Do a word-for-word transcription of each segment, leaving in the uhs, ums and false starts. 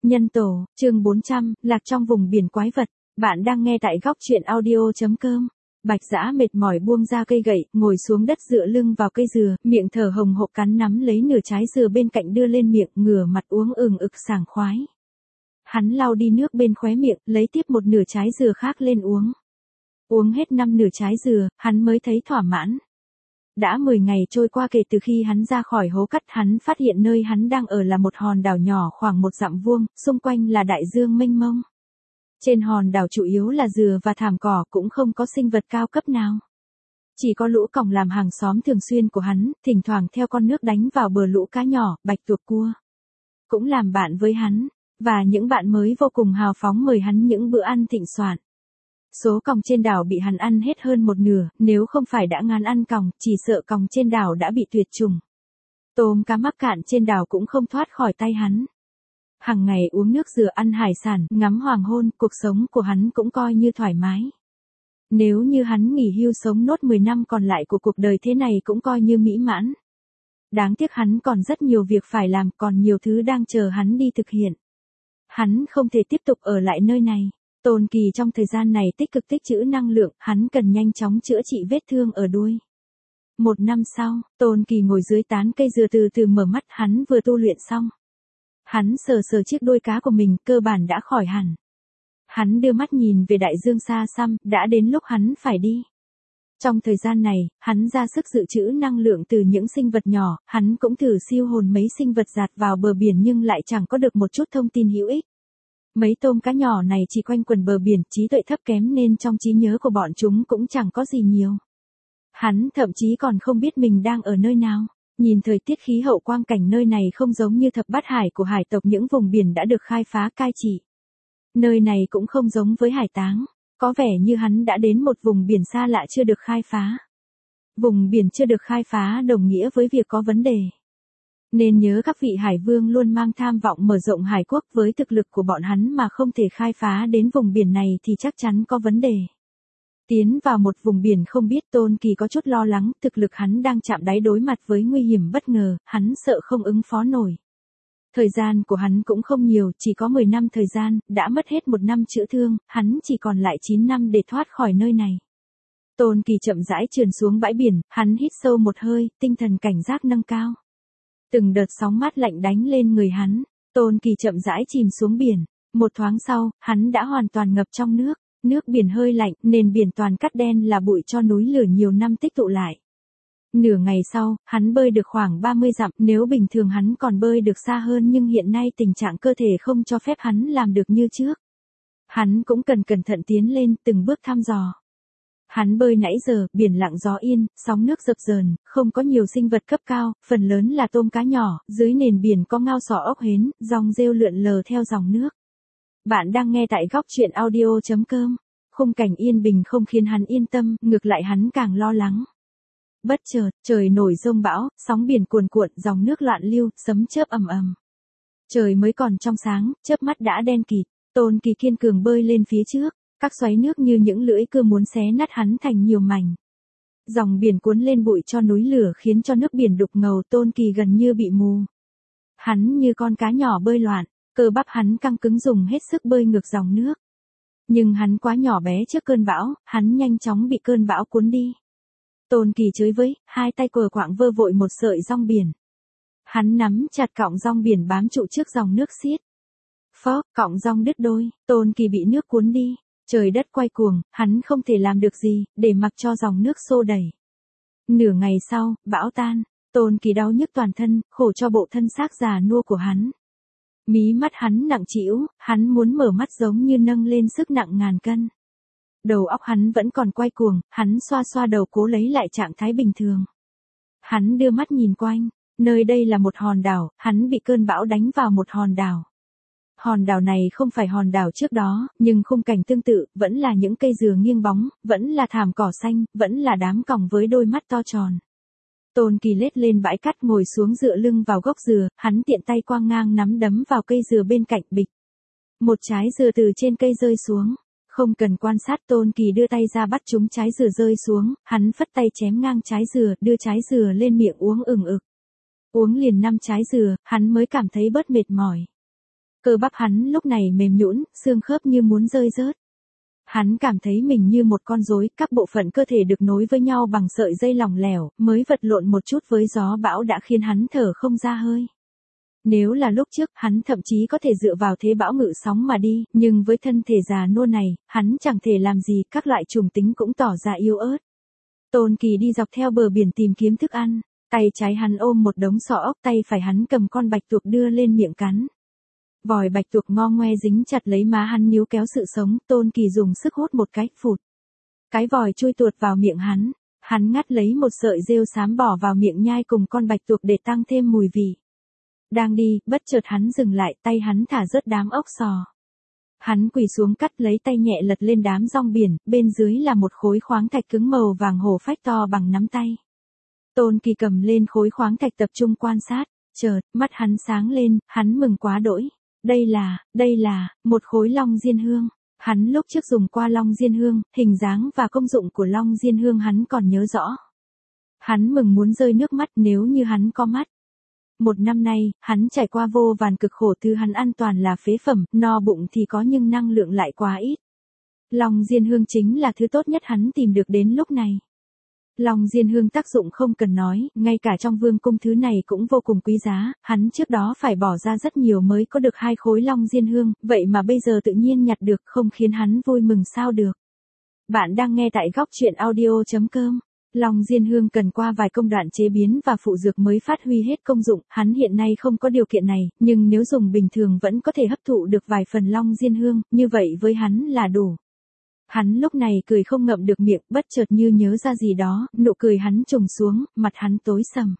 Nhân tổ, chương bốn trăm, lạc trong vùng biển quái vật. Bạn đang nghe tại góc truyện audio.com. Bạch Dã mệt mỏi buông ra cây gậy, ngồi xuống đất dựa lưng vào cây dừa, miệng thở hồng hộc cắn nắm lấy nửa trái dừa bên cạnh đưa lên miệng, ngửa mặt uống ừng ực sảng khoái. Hắn lau đi nước bên khóe miệng, lấy tiếp một nửa trái dừa khác lên uống. Uống hết năm nửa trái dừa, hắn mới thấy thỏa mãn. Đã mười ngày trôi qua kể từ khi hắn ra khỏi hố cắt, hắn phát hiện nơi hắn đang ở là một hòn đảo nhỏ khoảng một dặm vuông, xung quanh là đại dương mênh mông. Trên hòn đảo chủ yếu là dừa và thảm cỏ, cũng không có sinh vật cao cấp nào. Chỉ có lũ còng làm hàng xóm thường xuyên của hắn, thỉnh thoảng theo con nước đánh vào bờ lũ cá nhỏ, bạch tuộc cua. Cũng làm bạn với hắn, và những bạn mới vô cùng hào phóng mời hắn những bữa ăn thịnh soạn. Số còng trên đảo bị hắn ăn hết hơn một nửa, nếu không phải đã ngán ăn còng, chỉ sợ còng trên đảo đã bị tuyệt chủng. Tôm cá mắc cạn trên đảo cũng không thoát khỏi tay hắn. Hằng ngày uống nước dừa, ăn hải sản, ngắm hoàng hôn, cuộc sống của hắn cũng coi như thoải mái. Nếu như hắn nghỉ hưu sống nốt mười năm còn lại của cuộc đời thế này cũng coi như mỹ mãn. Đáng tiếc hắn còn rất nhiều việc phải làm, còn nhiều thứ đang chờ hắn đi thực hiện. Hắn không thể tiếp tục ở lại nơi này. Tôn Kỳ trong thời gian này tích cực tích trữ năng lượng, hắn cần nhanh chóng chữa trị vết thương ở đuôi. Một năm sau, Tôn Kỳ ngồi dưới tán cây dừa từ từ mở mắt, hắn vừa tu luyện xong. Hắn sờ sờ chiếc đuôi cá của mình, cơ bản đã khỏi hẳn. Hắn đưa mắt nhìn về đại dương xa xăm, đã đến lúc hắn phải đi. Trong thời gian này, hắn ra sức dự trữ năng lượng từ những sinh vật nhỏ, hắn cũng thử siêu hồn mấy sinh vật giạt vào bờ biển nhưng lại chẳng có được một chút thông tin hữu ích. Mấy tôm cá nhỏ này chỉ quanh quần bờ biển, trí tuệ thấp kém nên trong trí nhớ của bọn chúng cũng chẳng có gì nhiều. Hắn thậm chí còn không biết mình đang ở nơi nào. Nhìn thời tiết khí hậu quang cảnh nơi này không giống như thập bát hải của hải tộc những vùng biển đã được khai phá cai trị. Nơi này cũng không giống với Hải Táng, có vẻ như hắn đã đến một vùng biển xa lạ chưa được khai phá. Vùng biển chưa được khai phá đồng nghĩa với việc có vấn đề. Nên nhớ các vị hải vương luôn mang tham vọng mở rộng hải quốc, với thực lực của bọn hắn mà không thể khai phá đến vùng biển này thì chắc chắn có vấn đề. Tiến vào một vùng biển không biết, Tôn Kỳ có chút lo lắng, thực lực hắn đang chạm đáy, đối mặt với nguy hiểm bất ngờ, hắn sợ không ứng phó nổi. Thời gian của hắn cũng không nhiều, chỉ có mười năm thời gian, đã mất hết một năm chữa thương, hắn chỉ còn lại chín năm để thoát khỏi nơi này. Tôn Kỳ chậm rãi trườn xuống bãi biển, hắn hít sâu một hơi, tinh thần cảnh giác nâng cao. Từng đợt sóng mát lạnh đánh lên người hắn, Tôn Kỳ chậm rãi chìm xuống biển. Một thoáng sau, hắn đã hoàn toàn ngập trong nước. Nước biển hơi lạnh, nền biển toàn cát đen là bụi cho núi lửa nhiều năm tích tụ lại. Nửa ngày sau, hắn bơi được khoảng ba mươi dặm, nếu bình thường hắn còn bơi được xa hơn nhưng hiện nay tình trạng cơ thể không cho phép hắn làm được như trước. Hắn cũng cần cẩn thận tiến lên, từng bước thăm dò. Hắn bơi nãy giờ, biển lặng gió yên, sóng nước dập dờn, không có nhiều sinh vật cấp cao, phần lớn là tôm cá nhỏ, dưới nền biển có ngao sò ốc hến, rong rêu lượn lờ theo dòng nước. Bạn đang nghe tại góc truyện audio.com. Khung cảnh yên bình không khiến hắn yên tâm, ngược lại hắn càng lo lắng. Bất chợt, trời nổi giông bão, sóng biển cuồn cuộn, dòng nước loạn lưu, sấm chớp ầm ầm. Trời mới còn trong sáng, chớp mắt đã đen kịt. Tôn Kỳ kiên cường bơi lên phía trước, các xoáy nước như những lưỡi cưa muốn xé nát hắn thành nhiều mảnh. Dòng biển cuốn lên bụi cho núi lửa khiến cho nước biển đục ngầu, Tôn Kỳ gần như bị mù. Hắn như con cá nhỏ bơi loạn, cơ bắp hắn căng cứng dùng hết sức bơi ngược dòng nước. Nhưng hắn quá nhỏ bé trước cơn bão, hắn nhanh chóng bị cơn bão cuốn đi. Tôn Kỳ chới với, hai tay cờ quạng vơ vội một sợi rong biển. Hắn nắm chặt cọng rong biển bám trụ trước dòng nước xiết. Phốc, cọng rong đứt đôi, Tôn Kỳ bị nước cuốn đi. Trời đất quay cuồng, hắn không thể làm được gì, để mặc cho dòng nước xô đẩy. Nửa ngày sau, bão tan, Tôn Kỳ đau nhức toàn thân, khổ cho bộ thân xác già nua của hắn. Mí mắt hắn nặng trĩu, hắn muốn mở mắt giống như nâng lên sức nặng ngàn cân. Đầu óc hắn vẫn còn quay cuồng, hắn xoa xoa đầu cố lấy lại trạng thái bình thường. Hắn đưa mắt nhìn quanh, nơi đây là một hòn đảo, hắn bị cơn bão đánh vào một hòn đảo. Hòn đảo này không phải hòn đảo trước đó, nhưng khung cảnh tương tự, vẫn là những cây dừa nghiêng bóng, vẫn là thảm cỏ xanh, vẫn là đám còng với đôi mắt to tròn. Tôn Kỳ lết lên bãi cát ngồi xuống dựa lưng vào gốc dừa, hắn tiện tay quang ngang nắm đấm vào cây dừa bên cạnh, bịch. Một trái dừa từ trên cây rơi xuống. Không cần quan sát, Tôn Kỳ đưa tay ra bắt chúng trái dừa rơi xuống, hắn phất tay chém ngang trái dừa, đưa trái dừa lên miệng uống ừng ực. Uống liền năm trái dừa, hắn mới cảm thấy bớt mệt mỏi. Cơ bắp hắn lúc này mềm nhũn, xương khớp như muốn rơi rớt. Hắn cảm thấy mình như một con rối, các bộ phận cơ thể được nối với nhau bằng sợi dây lỏng lẻo, mới vật lộn một chút với gió bão đã khiến hắn thở không ra hơi. Nếu là lúc trước, hắn thậm chí có thể dựa vào thế bão ngự sóng mà đi, nhưng với thân thể già nua này, hắn chẳng thể làm gì, các loại trùng tính cũng tỏ ra yếu ớt. Tôn Kỳ đi dọc theo bờ biển tìm kiếm thức ăn, tay trái hắn ôm một đống sọ ốc, tay phải hắn cầm con bạch tuộc đưa lên miệng cắn. Vòi bạch tuộc ngo ngoe dính chặt lấy má hắn níu kéo sự sống, Tôn Kỳ dùng sức hút một cái, phụt. Cái vòi chui tuột vào miệng hắn, hắn ngắt lấy một sợi rêu xám bỏ vào miệng nhai cùng con bạch tuộc để tăng thêm mùi vị. Đang đi, bất chợt hắn dừng lại, tay hắn thả rớt đám ốc sò. Hắn quỳ xuống cắt lấy tay nhẹ lật lên đám rong biển, bên dưới là một khối khoáng thạch cứng màu vàng hổ phách to bằng nắm tay. Tôn Kỳ cầm lên khối khoáng thạch tập trung quan sát, chợt, mắt hắn sáng lên, hắn mừng quá đỗi. Đây là, đây là, một khối long diên hương. Hắn lúc trước dùng qua long diên hương, hình dáng và công dụng của long diên hương hắn còn nhớ rõ. Hắn mừng muốn rơi nước mắt nếu như hắn có mắt. Một năm nay, hắn trải qua vô vàn cực khổ, thứ hắn ăn toàn là phế phẩm, no bụng thì có nhưng năng lượng lại quá ít. Long diên hương chính là thứ tốt nhất hắn tìm được đến lúc này. Long diên hương tác dụng không cần nói, ngay cả trong vương cung thứ này cũng vô cùng quý giá, hắn trước đó phải bỏ ra rất nhiều mới có được hai khối long diên hương, vậy mà bây giờ tự nhiên nhặt được, không khiến hắn vui mừng sao được. Bạn đang nghe tại góc truyện audio chấm com. Long diên hương cần qua vài công đoạn chế biến và phụ dược mới phát huy hết công dụng, hắn hiện nay không có điều kiện này, nhưng nếu dùng bình thường vẫn có thể hấp thụ được vài phần long diên hương, như vậy với hắn là đủ. Hắn lúc này cười không ngậm được miệng, bất chợt như nhớ ra gì đó, nụ cười hắn trùng xuống, mặt hắn tối sầm.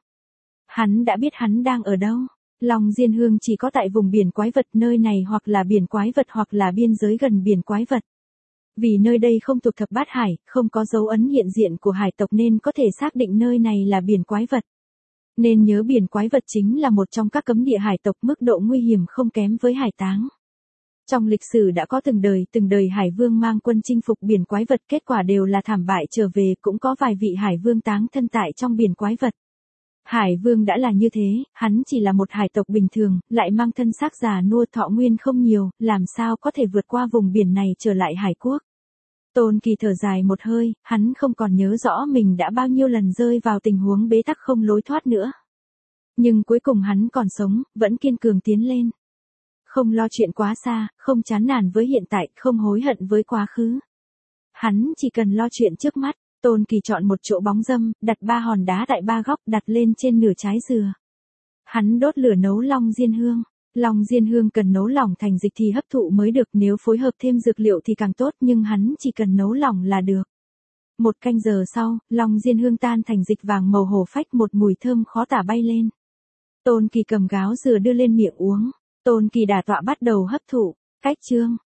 Hắn đã biết hắn đang ở đâu. Long diên hương chỉ có tại vùng biển quái vật, nơi này hoặc là biển quái vật hoặc là biên giới gần biển quái vật. Vì nơi đây không thuộc thập bát hải, không có dấu ấn hiện diện của hải tộc nên có thể xác định nơi này là biển quái vật. Nên nhớ biển quái vật chính là một trong các cấm địa hải tộc, mức độ nguy hiểm không kém với hải táng. Trong lịch sử đã có từng đời, từng đời hải vương mang quân chinh phục biển quái vật, kết quả đều là thảm bại trở về, cũng có vài vị hải vương táng thân tại trong biển quái vật. Hải vương đã là như thế, hắn chỉ là một hải tộc bình thường, lại mang thân xác già nua, thọ nguyên không nhiều, làm sao có thể vượt qua vùng biển này trở lại hải quốc. Tôn Kỳ thở dài một hơi, hắn không còn nhớ rõ mình đã bao nhiêu lần rơi vào tình huống bế tắc không lối thoát nữa. Nhưng cuối cùng hắn còn sống, vẫn kiên cường tiến lên. Không lo chuyện quá xa, không chán nản với hiện tại, không hối hận với quá khứ. Hắn chỉ cần lo chuyện trước mắt. Tôn Kỳ chọn một chỗ bóng râm, đặt ba hòn đá tại ba góc, đặt lên trên nửa trái dừa. Hắn đốt lửa nấu long diên hương. Long diên hương cần nấu lỏng thành dịch thì hấp thụ mới được, nếu phối hợp thêm dược liệu thì càng tốt, nhưng hắn chỉ cần nấu lỏng là được. Một canh giờ sau, long diên hương tan thành dịch vàng màu hổ phách, một mùi thơm khó tả bay lên. Tôn Kỳ cầm gáo dừa đưa lên miệng uống. Tôn Kỳ đả tọa bắt đầu hấp thụ. Cách chương.